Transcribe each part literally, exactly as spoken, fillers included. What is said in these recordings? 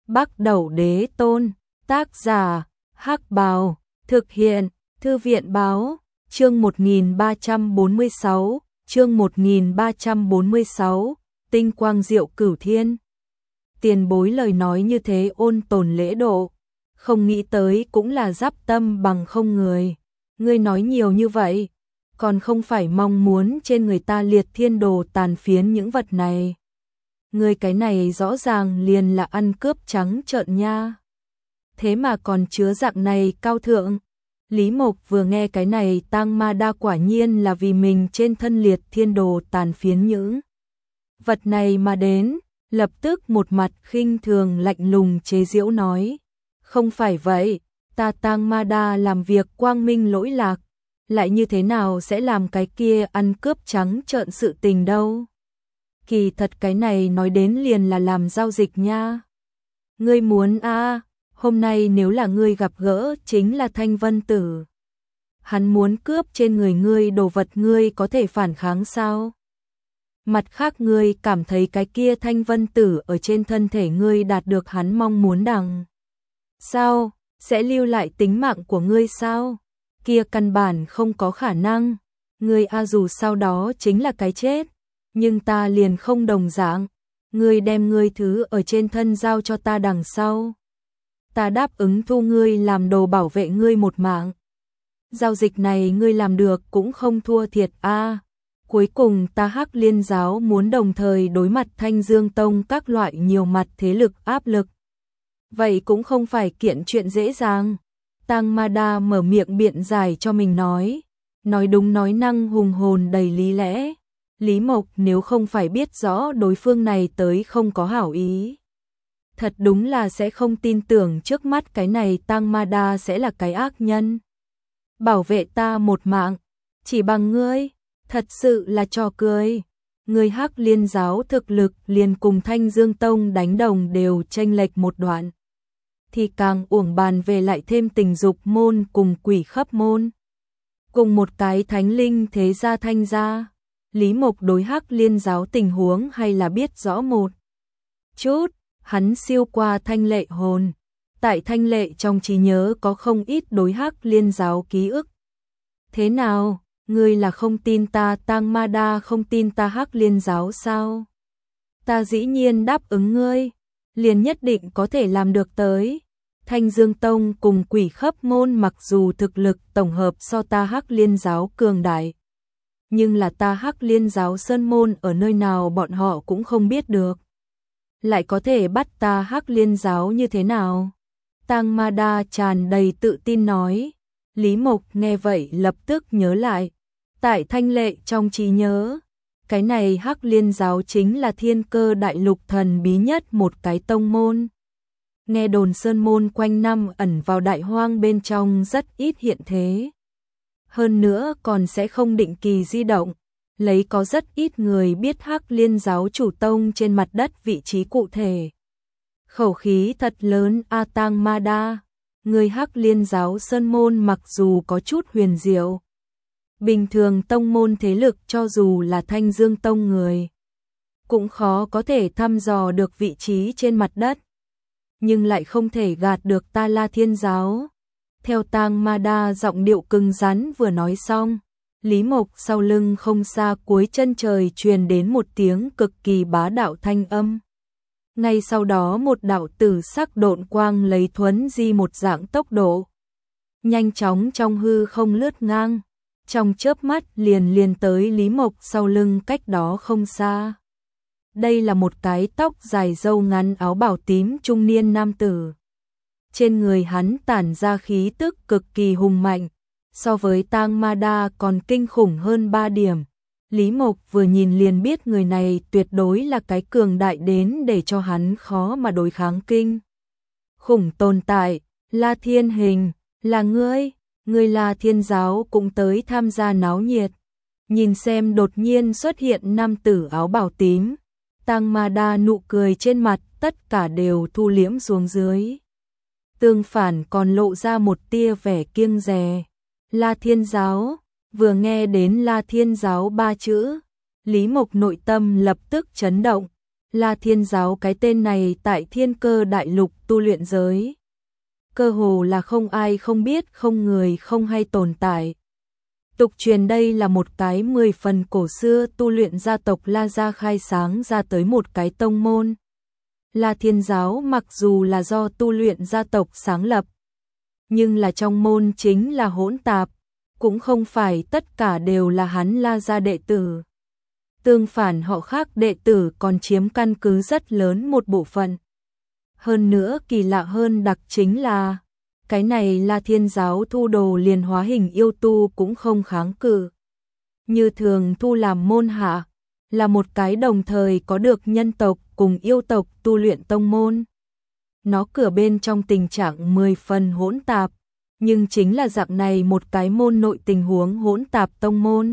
Bắc Đẩu Đế Tôn, tác giả, Hắc Bào, thực hiện, Thư viện báo, chương một nghìn ba trăm bốn mươi sáu, chương một nghìn ba trăm bốn mươi sáu, tinh quang diệu cửu thiên. Tiền bối lời nói như thế ôn tồn lễ độ, không nghĩ tới cũng là giáp tâm bằng không người. Ngươi nói nhiều như vậy, còn không phải mong muốn trên người ta liệt thiên đồ tàn phiến những vật này. Ngươi cái này rõ ràng liền là ăn cướp trắng trợn nha. Thế mà còn chứa dạng này cao thượng. Lý Mộc vừa nghe cái này tang ma đa quả nhiên là vì mình trên thân liệt thiên đồ tàn phiến những vật này mà đến, lập tức một mặt khinh thường lạnh lùng chế giễu nói. Không phải vậy, ta tang ma đa làm việc quang minh lỗi lạc, lại như thế nào sẽ làm cái kia ăn cướp trắng trợn sự tình đâu. Kỳ thật cái này nói đến liền là làm giao dịch nha. Ngươi muốn a à, hôm nay nếu là ngươi gặp gỡ chính là Thanh Vân Tử. Hắn muốn cướp trên người ngươi đồ vật, ngươi có thể phản kháng sao? Mặt khác ngươi cảm thấy cái kia Thanh Vân Tử ở trên thân thể ngươi đạt được hắn mong muốn đằng sao? Sẽ lưu lại tính mạng của ngươi sao? Kia căn bản không có khả năng. Ngươi a dù sau đó chính là cái chết. Nhưng ta liền không đồng dạng. Ngươi đem ngươi thứ ở trên thân giao cho ta đằng sau. Ta đáp ứng thu ngươi làm đồ bảo vệ ngươi một mạng. Giao dịch này ngươi làm được cũng không thua thiệt a. À, cuối cùng ta Hắc Liên giáo muốn đồng thời đối mặt Thanh Dương Tông các loại nhiều mặt thế lực áp lực. Vậy cũng không phải kiện chuyện dễ dàng. Tang Ma Đa mở miệng biện giải cho mình nói. Nói đúng nói năng hùng hồn đầy lý lẽ. Lý Mộc nếu không phải biết rõ đối phương này tới không có hảo ý, thật đúng là sẽ không tin tưởng trước mắt cái này Tang Ma Đa sẽ là cái ác nhân. Bảo vệ ta một mạng, chỉ bằng ngươi, thật sự là trò cười. Ngươi Hắc Liên giáo thực lực liền cùng Thanh Dương Tông đánh đồng đều chênh lệch một đoạn. Thì càng uổng bàn về lại thêm tình dục môn cùng quỷ khắp môn. Cùng một cái thánh linh thế gia Thanh gia. Lý Mộc đối Hắc Liên giáo tình huống hay là biết rõ một chút. Hắn siêu qua Thanh Lệ hồn. Tại Thanh Lệ trong trí nhớ có không ít đối Hắc Liên giáo ký ức. Thế nào, ngươi là không tin ta Tang Ma Đa không tin ta Hắc Liên giáo sao? Ta dĩ nhiên đáp ứng ngươi, liền nhất định có thể làm được tới. Thanh Dương Tông cùng quỷ khắp môn mặc dù thực lực tổng hợp so ta Hắc Liên giáo cường đại, nhưng là ta Hắc Liên giáo sơn môn ở nơi nào bọn họ cũng không biết được. Lại có thể bắt ta Hắc Liên giáo như thế nào? Tang Ma Đa tràn đầy tự tin nói. Lý Mộc nghe vậy lập tức nhớ lại. Tại Thanh Lệ trong trí nhớ, cái này Hắc Liên giáo chính là thiên cơ đại lục thần bí nhất một cái tông môn. Nghe đồn sơn môn quanh năm ẩn vào đại hoang bên trong rất ít hiện thế. Hơn nữa còn sẽ không định kỳ di động, lấy có rất ít người biết Hắc Liên giáo chủ tông trên mặt đất vị trí cụ thể. Khẩu khí thật lớn a Tang Ma Đa, người Hắc Liên giáo sơn môn mặc dù có chút huyền diệu. Bình thường tông môn thế lực cho dù là Thanh Dương Tông người, cũng khó có thể thăm dò được vị trí trên mặt đất. Nhưng lại không thể gạt được ta La Thiên giáo. Theo Tang Ma Đa giọng điệu cứng rắn vừa nói xong, Lý Mộc sau lưng không xa cuối chân trời truyền đến một tiếng cực kỳ bá đạo thanh âm. Ngay sau đó một đạo tử sắc độn quang lấy thuấn di một dạng tốc độ, nhanh chóng trong hư không lướt ngang, trong chớp mắt liền liền tới Lý Mộc sau lưng cách đó không xa. Đây là một cái tóc dài râu ngắn áo bào tím trung niên nam tử. Trên người hắn tản ra khí tức cực kỳ hùng mạnh, so với Tang Ma Đa còn kinh khủng hơn ba điểm. Lý Mộc vừa nhìn liền biết người này tuyệt đối là cái cường đại đến để cho hắn khó mà đối kháng kinh khủng tồn tại. La Thiên Hình, là ngươi, ngươi La Thiên giáo cũng tới tham gia náo nhiệt. Nhìn xem đột nhiên xuất hiện nam tử áo bào tím, Tang Ma Đa nụ cười trên mặt tất cả đều thu liễm xuống dưới. Tương phản còn lộ ra một tia vẻ kiêng dè. La Thiên giáo, vừa nghe đến La Thiên giáo ba chữ, Lý Mộc nội tâm lập tức chấn động, La Thiên Giáo cái tên này tại Thiên Cơ Đại Lục tu luyện giới, cơ hồ là không ai không biết, không người không hay tồn tại. Tục truyền đây là một cái mười phần cổ xưa tu luyện gia tộc La Gia khai sáng ra tới một cái tông môn. La Thiên Giáo mặc dù là do tu luyện gia tộc sáng lập, nhưng là trong môn chính là hỗn tạp, cũng không phải tất cả đều là hắn La Gia đệ tử. Tương phản họ khác đệ tử còn chiếm căn cứ rất lớn một bộ phận. Hơn nữa kỳ lạ hơn đặc chính là, cái này La Thiên Giáo thu đồ liền hóa hình yêu tu cũng không kháng cự. Như thường thu làm môn hạ, là một cái đồng thời có được nhân tộc cùng yêu tộc tu luyện tông môn. Nó cửa bên trong tình trạng mười phần hỗn tạp, nhưng chính là dạng này một cái môn nội tình huống hỗn tạp tông môn.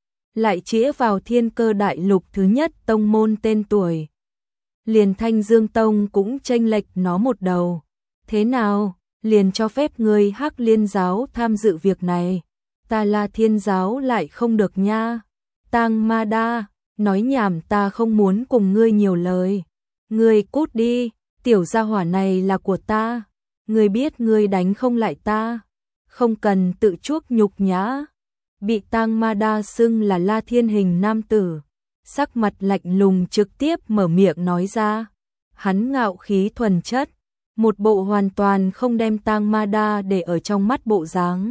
Lại chĩa vào Thiên Cơ Đại Lục thứ nhất tông môn tên tuổi. Liền Thanh Dương Tông cũng chênh lệch nó một đầu. Thế nào, liền cho phép ngươi Hắc Liên Giáo tham dự việc này. Ta La Thiên Giáo lại không được nha. Tang Ma Đa, nói nhảm, ta không muốn cùng ngươi nhiều lời. Ngươi cút đi, tiểu gia hỏa này là của ta. Ngươi biết ngươi đánh không lại ta. Không cần tự chuốc nhục nhã. Bị Tang Ma Đa xưng là La Thiên hình nam tử, sắc mặt lạnh lùng trực tiếp mở miệng nói ra. Hắn ngạo khí thuần chất, một bộ hoàn toàn không đem Tang Ma Đa để ở trong mắt bộ dáng.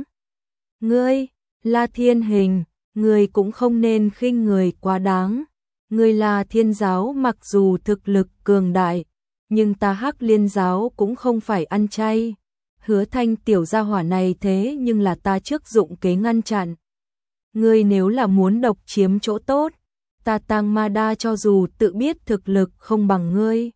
Ngươi, La Thiên hình, ngươi cũng không nên khinh người quá đáng. Ngươi là Thiên Giáo mặc dù thực lực cường đại, nhưng ta Hắc Liên Giáo cũng không phải ăn chay. Hứa Thanh tiểu gia hỏa này thế nhưng là ta trước dụng kế ngăn chặn. Ngươi nếu là muốn độc chiếm chỗ tốt, ta Tang Ma Đa cho dù tự biết thực lực không bằng ngươi,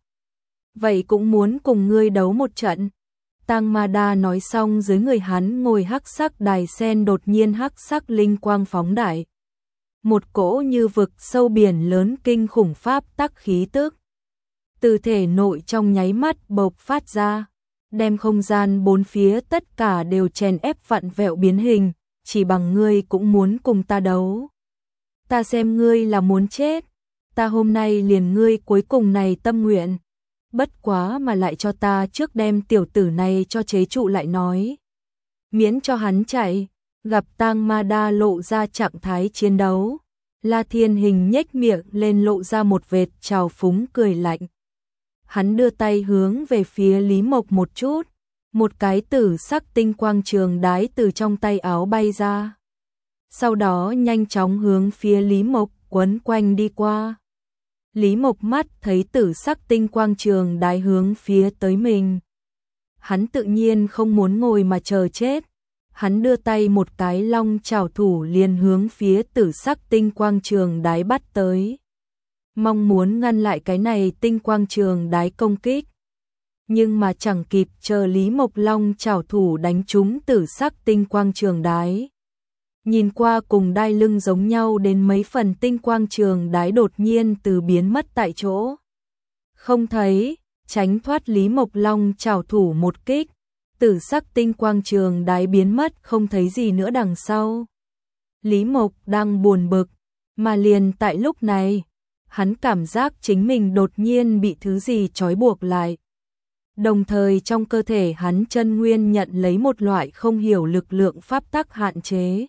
vậy cũng muốn cùng ngươi đấu một trận. Tang Ma Đa nói xong, dưới người hắn ngồi hắc sắc đài sen đột nhiên hắc sắc linh quang phóng đại. Một cỗ như vực sâu biển lớn kinh khủng pháp tắc khí tức từ thể nội trong nháy mắt bộc phát ra, đem không gian bốn phía tất cả đều chèn ép vặn vẹo biến hình. Chỉ bằng ngươi cũng muốn cùng ta đấu. Ta xem ngươi là muốn chết. Ta hôm nay liền ngươi cuối cùng này tâm nguyện. Bất quá mà lại cho ta trước đem tiểu tử này cho chế trụ lại nói. Miễn cho hắn chạy. Gặp Tang Ma Đa lộ ra trạng thái chiến đấu, La Thiên hình nhếch miệng lên lộ ra một vệt trào phúng cười lạnh. Hắn đưa tay hướng về phía Lý Mộc một chút. Một cái tử sắc tinh quang trường đái từ trong tay áo bay ra. Sau đó nhanh chóng hướng phía Lý Mộc quấn quanh đi qua. Lý Mộc mắt thấy tử sắc tinh quang trường đái hướng phía tới mình. Hắn tự nhiên không muốn ngồi mà chờ chết. Hắn đưa tay một cái long chảo thủ liền hướng phía tử sắc tinh quang trường đái bắt tới. Mong muốn ngăn lại cái này tinh quang trường đái công kích. Nhưng mà chẳng kịp chờ Lý Mộc long chảo thủ đánh trúng tử sắc tinh quang trường đái. Nhìn qua cùng đai lưng giống nhau đến mấy phần tinh quang trường đái đột nhiên từ biến mất tại chỗ. Không thấy, tránh thoát Lý Mộc long chảo thủ một kích, tử sắc tinh quang trường đái biến mất không thấy gì nữa đằng sau. Lý Mộc đang buồn bực, mà liền tại lúc này, hắn cảm giác chính mình đột nhiên bị thứ gì trói buộc lại. Đồng thời trong cơ thể hắn chân nguyên nhận lấy một loại không hiểu lực lượng pháp tắc hạn chế.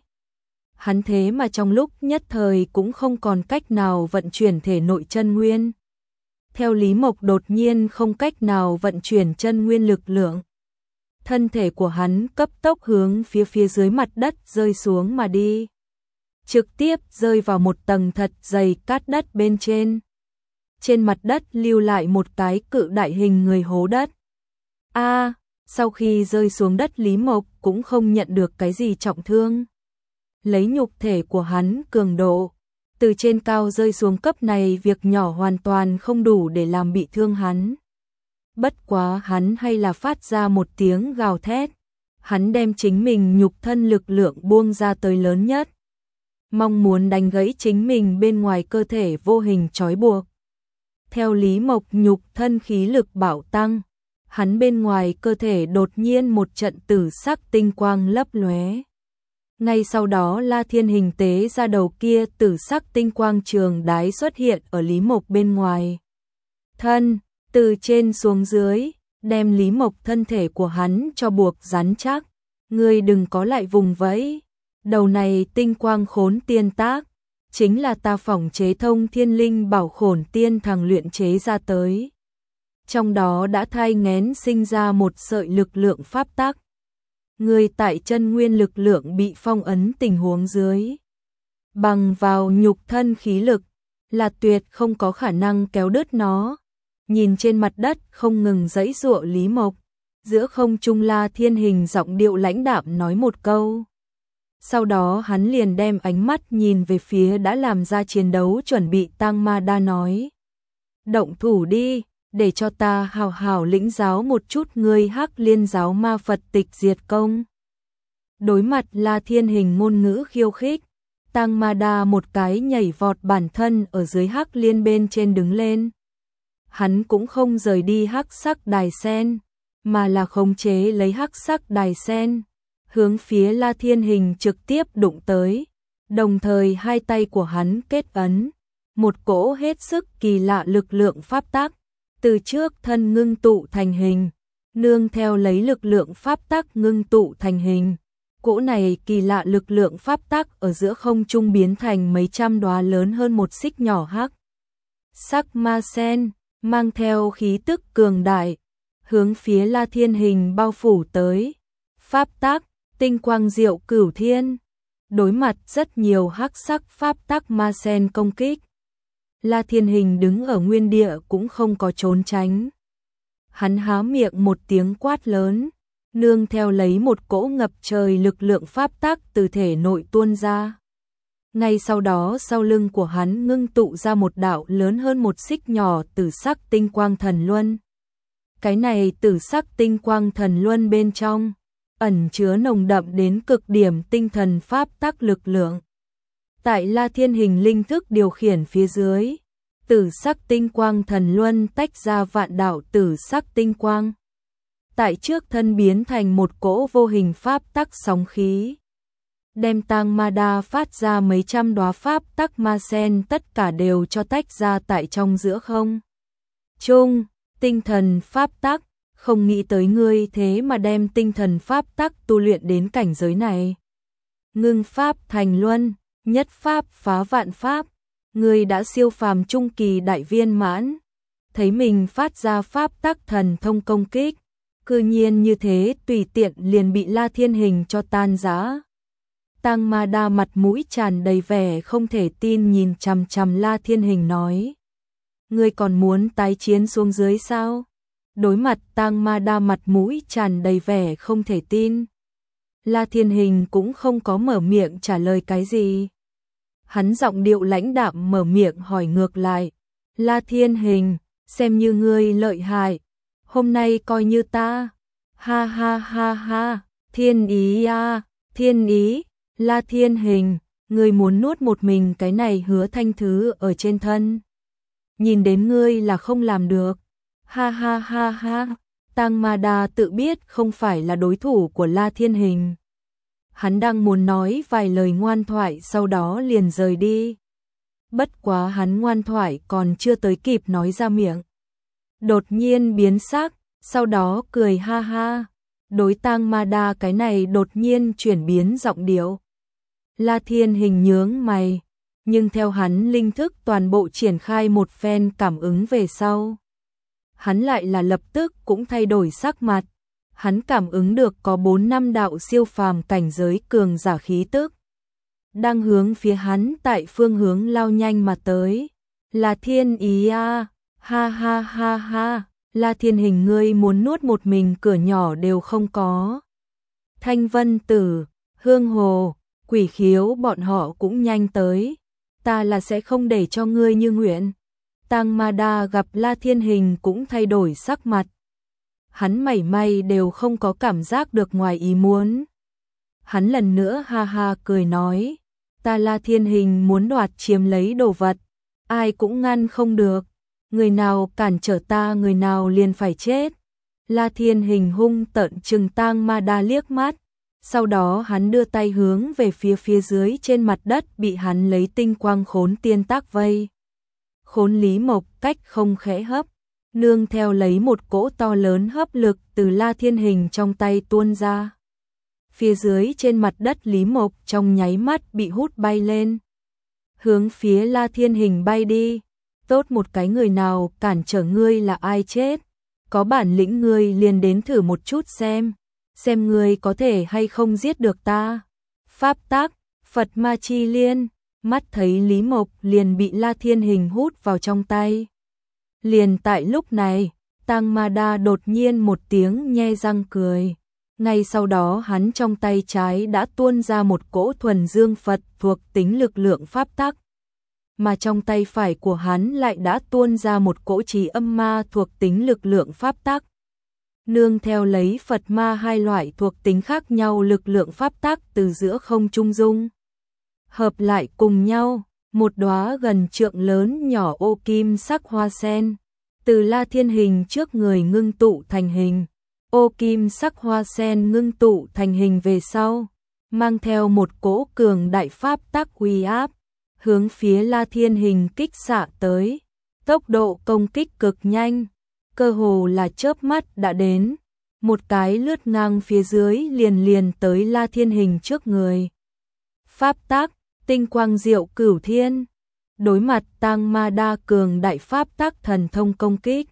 Hắn thế mà trong lúc nhất thời cũng không còn cách nào vận chuyển thể nội chân nguyên. Theo Lý Mộc đột nhiên không cách nào vận chuyển chân nguyên lực lượng. Thân thể của hắn cấp tốc hướng phía phía dưới mặt đất rơi xuống mà đi. Trực tiếp rơi vào một tầng thật dày cát đất bên trên. Trên mặt đất lưu lại một cái cự đại hình người hố đất. A, à, sau khi rơi xuống đất Lý Mộc cũng không nhận được cái gì trọng thương. Lấy nhục thể của hắn cường độ, từ trên cao rơi xuống cấp này việc nhỏ hoàn toàn không đủ để làm bị thương hắn. Bất quá hắn hay là phát ra một tiếng gào thét. Hắn đem chính mình nhục thân lực lượng buông ra tới lớn nhất. Mong muốn đánh gãy chính mình bên ngoài cơ thể vô hình trói buộc. Theo Lý Mộc nhục thân khí lực bạo tăng, hắn bên ngoài cơ thể đột nhiên một trận tử sắc tinh quang lấp lóe. Ngay sau đó La Thiên hình tế ra đầu kia tử sắc tinh quang trường đái xuất hiện ở Lý Mộc bên ngoài. thân, từ trên xuống dưới, đem Lý Mộc thân thể của hắn cho buộc rắn chắc. Ngươi đừng có lại vùng vẫy. Đầu này tinh quang khốn tiên tác, chính là ta phỏng chế thông thiên linh bảo khổn tiên thằng luyện chế ra tới. Trong đó đã thai nghén sinh ra một sợi lực lượng pháp tắc. Ngươi tại chân nguyên lực lượng bị phong ấn tình huống dưới, bằng vào nhục thân khí lực, là tuyệt không có khả năng kéo đứt nó. Nhìn trên mặt đất không ngừng giãy giụa Lý Mộc, giữa không trung La Thiên Hình giọng điệu lãnh đạm nói một câu. Sau đó hắn liền đem ánh mắt nhìn về phía đã làm ra chiến đấu chuẩn bị Tang Ma Đa nói. Động thủ đi, để cho ta hào hào lĩnh giáo một chút ngươi Hắc Liên giáo ma Phật tịch diệt công. Đối mặt La Thiên Hình ngôn ngữ khiêu khích, Tang Ma Đa một cái nhảy vọt bản thân ở dưới Hắc Liên bên trên đứng lên. Hắn cũng không rời đi hắc sắc đài sen, mà là khống chế lấy hắc sắc đài sen, hướng phía La Thiên Hình trực tiếp đụng tới, đồng thời hai tay của hắn kết ấn, một cỗ hết sức kỳ lạ lực lượng pháp tắc từ trước thân ngưng tụ thành hình, nương theo lấy lực lượng pháp tắc ngưng tụ thành hình. Cỗ này kỳ lạ lực lượng pháp tắc ở giữa không trung biến thành mấy trăm đóa lớn hơn một xích nhỏ hắc sắc ma sen, mang theo khí tức cường đại, hướng phía La Thiên Hình bao phủ tới. Pháp tắc, tinh quang diệu cửu thiên. Đối mặt rất nhiều hắc sắc pháp tắc ma sen công kích, La Thiên Hình đứng ở nguyên địa cũng không có trốn tránh. Hắn há miệng một tiếng quát lớn, nương theo lấy một cỗ ngập trời lực lượng pháp tắc từ thể nội tuôn ra. Ngay sau đó sau lưng của hắn ngưng tụ ra một đạo lớn hơn một xích nhỏ tử sắc tinh quang thần luân. Cái này tử sắc tinh quang thần luân bên trong ẩn chứa nồng đậm đến cực điểm tinh thần pháp tắc lực lượng. Tại La Thiên Hình linh thức điều khiển phía dưới, tử sắc tinh quang thần luân tách ra vạn đạo tử sắc tinh quang. Tại trước thân biến thành một cỗ vô hình pháp tắc sóng khí, đem Tang Ma Đa phát ra mấy trăm đóa pháp tắc ma sen tất cả đều cho tách ra tại trong giữa không trung. Tinh thần pháp tắc, không nghĩ tới ngươi thế mà đem tinh thần pháp tắc tu luyện đến cảnh giới này. Ngưng pháp thành luân, nhất pháp phá vạn pháp, ngươi đã siêu phàm trung kỳ đại viên mãn. Thấy mình phát ra pháp tắc thần thông công kích, cư nhiên như thế tùy tiện liền bị La Thiên Hình cho tan rã. Tang Ma Đa mặt mũi tràn đầy vẻ không thể tin nhìn chằm chằm La Thiên Hình nói. Ngươi còn muốn tái chiến xuống dưới sao? Đối mặt Tang Ma Đa mặt mũi tràn đầy vẻ không thể tin, La Thiên Hình cũng không có mở miệng trả lời cái gì. Hắn giọng điệu lãnh đạm mở miệng hỏi ngược lại. La Thiên Hình, xem như ngươi lợi hại, hôm nay coi như ta. Ha ha ha ha, thiên ý à, thiên ý. La Thiên Hình, ngươi muốn nuốt một mình cái này Hứa Thanh thứ ở trên thân. Nhìn đến ngươi là không làm được. Ha ha ha ha, Tang Ma Đa tự biết không phải là đối thủ của La Thiên Hình. Hắn đang muốn nói vài lời ngoan thoại sau đó liền rời đi. Bất quá hắn ngoan thoại còn chưa tới kịp nói ra miệng, đột nhiên biến sắc, sau đó cười ha ha. Đối Tang Ma Đa cái này đột nhiên chuyển biến giọng điệu, La Thiên Hình nhướng mày, nhưng theo hắn linh thức toàn bộ triển khai một phen cảm ứng về sau, hắn lại là lập tức cũng thay đổi sắc mặt. Hắn cảm ứng được có bốn năm đạo siêu phàm cảnh giới cường giả khí tức đang hướng phía hắn tại phương hướng lao nhanh mà tới. Là thiên ý à, ha ha ha ha, La Thiên Hình ngươi muốn nuốt một mình cửa nhỏ đều không có. Thanh Vân Tử, Hương Hồ, Quỷ Khiếu bọn họ cũng nhanh tới, ta là sẽ không để cho ngươi như nguyện. Tang Ma Đa gặp La Thiên Hình cũng thay đổi sắc mặt. Hắn mảy may đều không có cảm giác được ngoài ý muốn. Hắn lần nữa ha ha cười nói, ta La Thiên Hình muốn đoạt chiếm lấy đồ vật, ai cũng ngăn không được, người nào cản trở ta người nào liền phải chết. La Thiên Hình hung tợn trừng Tang Ma Đa liếc mắt, sau đó hắn đưa tay hướng về phía phía dưới trên mặt đất bị hắn lấy tinh quang khốn tiên tác vây. Khốn Lý Mộc cách không khẽ hấp, nương theo lấy một cỗ to lớn hấp lực từ La Thiên Hình trong tay tuôn ra. Phía dưới trên mặt đất Lý Mộc trong nháy mắt bị hút bay lên, hướng phía La Thiên Hình bay đi. Tốt một cái người nào cản trở ngươi là ai chết, có bản lĩnh ngươi liền đến thử một chút xem, xem ngươi có thể hay không giết được ta. Pháp tắc, Phật Ma Chi Liên, mắt thấy Lý Mộc liền bị La Thiên Hình hút vào trong tay. Liền tại lúc này, Tang Ma Đa đột nhiên một tiếng nhe răng cười. Ngay sau đó hắn trong tay trái đã tuôn ra một cỗ thuần dương Phật thuộc tính lực lượng pháp tắc, mà trong tay phải của hắn lại đã tuôn ra một cỗ trì âm ma thuộc tính lực lượng pháp tắc. Nương theo lấy Phật ma hai loại thuộc tính khác nhau lực lượng pháp tắc từ giữa không trung dung hợp lại cùng nhau, một đóa gần trượng lớn nhỏ ô kim sắc hoa sen từ La Thiên Hình trước người ngưng tụ thành hình. Ô kim sắc hoa sen ngưng tụ thành hình về sau, mang theo một cỗ cường đại pháp tắc uy áp, hướng phía La Thiên Hình kích xạ tới. Tốc độ công kích cực nhanh, cơ hồ là chớp mắt đã đến, một cái lướt ngang phía dưới liền liền tới La Thiên Hình trước người. Pháp tắc, tinh quang diệu cửu thiên, đối mặt Tang Ma Đa cường đại pháp tắc thần thông công kích,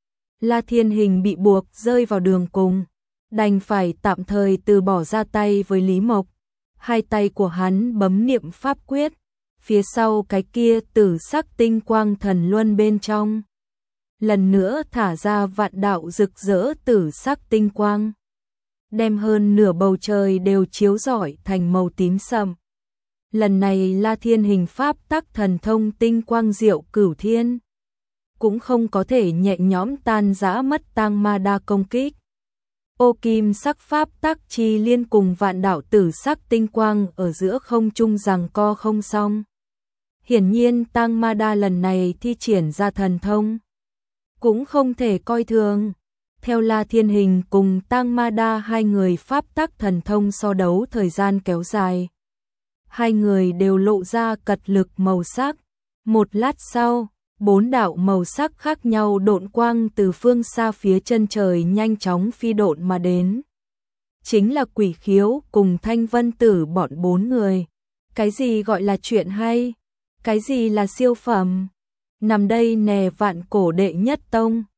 La Thiên Hình bị buộc rơi vào đường cùng, đành phải tạm thời từ bỏ ra tay với Lý Mộc. Hai tay của hắn bấm niệm pháp quyết, phía sau cái kia tử sắc tinh quang thần luân bên trong lần nữa thả ra vạn đạo rực rỡ tử sắc tinh quang, đem hơn nửa bầu trời đều chiếu rọi thành màu tím sậm. Lần này La Thiên Hình pháp tắc thần thông tinh quang diệu cửu thiên cũng không có thể nhẹ nhõm tan rã mất Tang Ma Đa công kích. Ô kim sắc pháp tắc chi liên cùng vạn đạo tử sắc tinh quang ở giữa không trung giằng co không xong. Hiển nhiên Tang Ma Đa lần này thi triển ra thần thông cũng không thể coi thường. Theo La Thiên Hình cùng Tang Ma Đa hai người pháp tắc thần thông so đấu thời gian kéo dài, hai người đều lộ ra cật lực màu sắc. Một lát sau, bốn đạo màu sắc khác nhau độn quang từ phương xa phía chân trời nhanh chóng phi độn mà đến. Chính là Quỷ Khiếu cùng Thanh Vân Tử bọn bốn người. Cái gì gọi là chuyện hay? Cái gì là siêu phẩm? Nằm đây nè vạn cổ đệ nhất tông.